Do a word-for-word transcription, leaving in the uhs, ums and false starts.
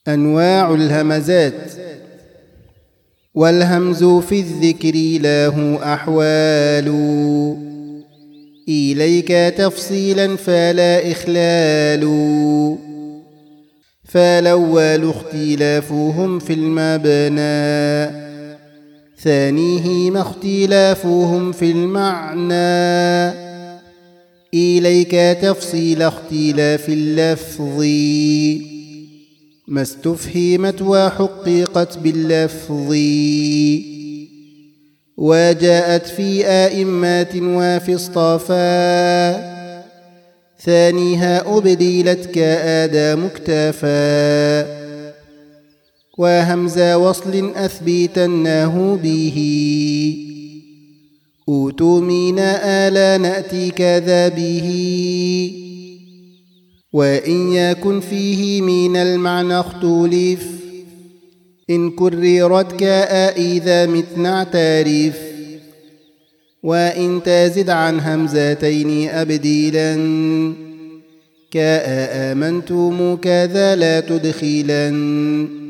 أنواع الهمزات. والهمز في الذكر له أحوال، إليك تفصيلا فلا إخلال. فالأول اختلافهم في المبنى، ثانيهما اختلافهم في المعنى. إليك تفصيل اختلاف اللفظ، ما استفهمت وحققت باللفظ. وجاءت في آئمات وفي اصطفى، ثانيها أبدلت كآدى مكتفى. وهمز وصل أثبتناه به، أوتمينا آلا نأتي كذا به. وإن يكن فيه من المعنى اختلف، إن كررت كاء إذا متنا اعترف. وإن تزد عن همزتين أبديلا، كاء آمنتم كذا لا تدخلا.